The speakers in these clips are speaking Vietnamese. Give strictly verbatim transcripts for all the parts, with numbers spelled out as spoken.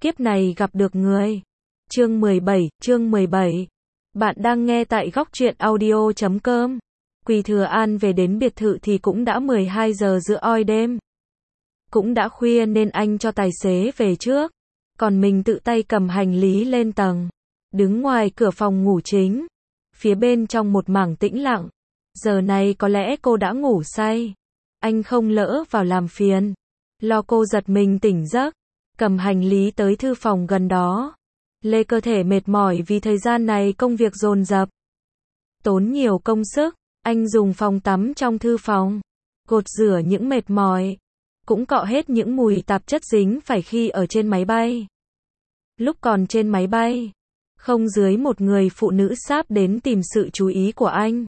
kiếp này gặp được người. Chương mười bảy, chương mười bảy. Bạn đang nghe tại góc truyện audio chấm com. Quỳ Thừa An về đến biệt thự thì cũng đã mười hai giờ giữa oi đêm. Cũng đã khuya nên anh cho tài xế về trước. Còn mình tự tay cầm hành lý lên tầng. Đứng ngoài cửa phòng ngủ chính. Phía bên trong một mảng tĩnh lặng. Giờ này có lẽ cô đã ngủ say. Anh không lỡ vào làm phiền. Lo cô giật mình tỉnh giấc. Cầm hành lý tới thư phòng gần đó. Lê cơ thể mệt mỏi vì thời gian này công việc dồn dập. Tốn nhiều công sức. Anh dùng phòng tắm trong thư phòng. Gột rửa những mệt mỏi. Cũng cọ hết những mùi tạp chất dính phải khi ở trên máy bay. Lúc còn trên máy bay. Không dưới một người phụ nữ sáp đến tìm sự chú ý của anh.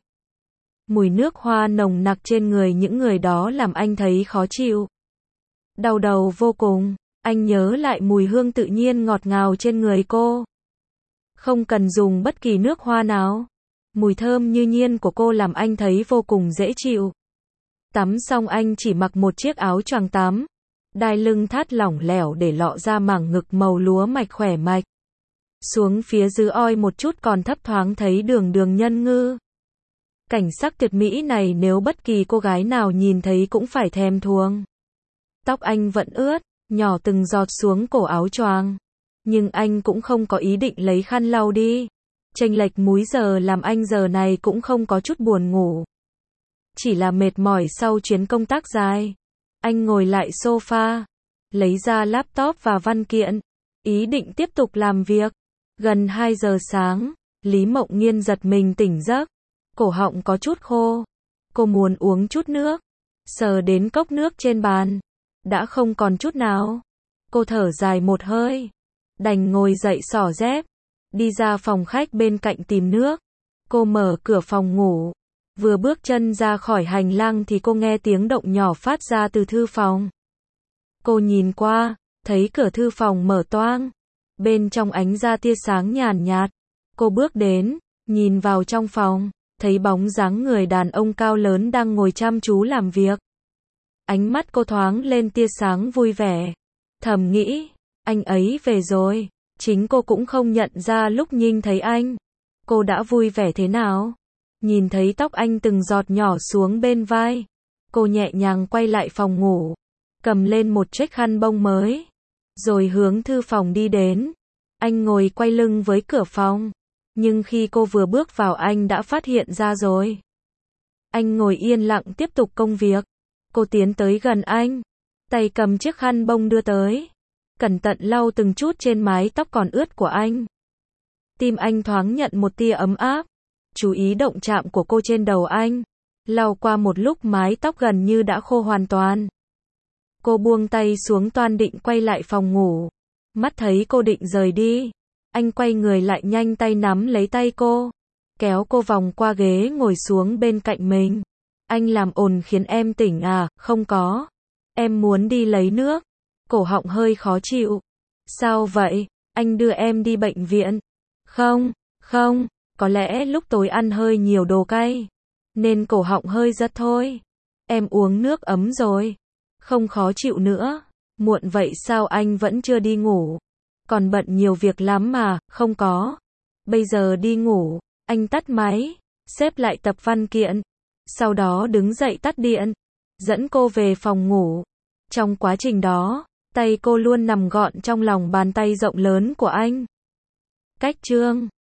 Mùi nước hoa nồng nặc trên người những người đó làm anh thấy khó chịu. Đau đầu vô cùng. Anh nhớ lại mùi hương tự nhiên ngọt ngào trên người cô. Không cần dùng bất kỳ nước hoa nào. Mùi thơm như nhiên của cô làm anh thấy vô cùng dễ chịu. Tắm xong anh chỉ mặc một chiếc áo choàng tắm. Đai lưng thắt lỏng lẻo để lộ ra mảng ngực màu lúa mạch khỏe mạch. Xuống phía dưới oi một chút còn thấp thoáng thấy đường đường nhân ngư. Cảnh sắc tuyệt mỹ này nếu bất kỳ cô gái nào nhìn thấy cũng phải thèm thuồng. Tóc anh vẫn ướt, nhỏ từng giọt xuống cổ áo choàng. Nhưng anh cũng không có ý định lấy khăn lau đi. Chênh lệch múi giờ làm anh giờ này cũng không có chút buồn ngủ. Chỉ là mệt mỏi sau chuyến công tác dài. Anh ngồi lại sofa, lấy ra laptop và văn kiện, ý định tiếp tục làm việc. Gần hai giờ sáng, Lý Mộng Nghiên giật mình tỉnh giấc. Cổ họng có chút khô. Cô muốn uống chút nước. Sờ đến cốc nước trên bàn. Đã không còn chút nào. Cô thở dài một hơi. Đành ngồi dậy xỏ dép. Đi ra phòng khách bên cạnh tìm nước. Cô mở cửa phòng ngủ. Vừa bước chân ra khỏi hành lang thì cô nghe tiếng động nhỏ phát ra từ thư phòng. Cô nhìn qua, thấy cửa thư phòng mở toang. Bên trong ánh ra tia sáng nhàn nhạt. Cô bước đến, nhìn vào trong phòng, thấy bóng dáng người đàn ông cao lớn đang ngồi chăm chú làm việc. Ánh mắt cô thoáng lên tia sáng vui vẻ. Thầm nghĩ, anh ấy về rồi. Chính cô cũng không nhận ra lúc nhìn thấy anh. Cô đã vui vẻ thế nào? Nhìn thấy tóc anh từng giọt nhỏ xuống bên vai. Cô nhẹ nhàng quay lại phòng ngủ. Cầm lên một chiếc khăn bông mới. Rồi hướng thư phòng đi đến. Anh ngồi quay lưng với cửa phòng. Nhưng khi cô vừa bước vào anh đã phát hiện ra rồi. Anh ngồi yên lặng tiếp tục công việc. Cô tiến tới gần anh. Tay cầm chiếc khăn bông đưa tới. Cẩn thận lau từng chút trên mái tóc còn ướt của anh. Tim anh thoáng nhận một tia ấm áp. Chú ý động chạm của cô trên đầu anh. Lau qua một lúc mái tóc gần như đã khô hoàn toàn. Cô buông tay xuống toan định quay lại phòng ngủ. Mắt thấy cô định rời đi. Anh quay người lại nhanh tay nắm lấy tay cô. Kéo cô vòng qua ghế ngồi xuống bên cạnh mình. Anh làm ồn khiến em tỉnh à? Không có. Em muốn đi lấy nước. Cổ họng hơi khó chịu. Sao vậy? Anh đưa em đi bệnh viện. Không, không. Có lẽ lúc tối ăn hơi nhiều đồ cay. Nên cổ họng hơi rất thôi. Em uống nước ấm rồi. Không khó chịu nữa. Muộn vậy sao anh vẫn chưa đi ngủ? Còn bận nhiều việc lắm mà. Không có. Bây giờ đi ngủ. Anh tắt máy. Xếp lại tập văn kiện. Sau đó đứng dậy tắt điện. Dẫn cô về phòng ngủ. Trong quá trình đó, tay cô luôn nằm gọn trong lòng bàn tay rộng lớn của anh. Cách chương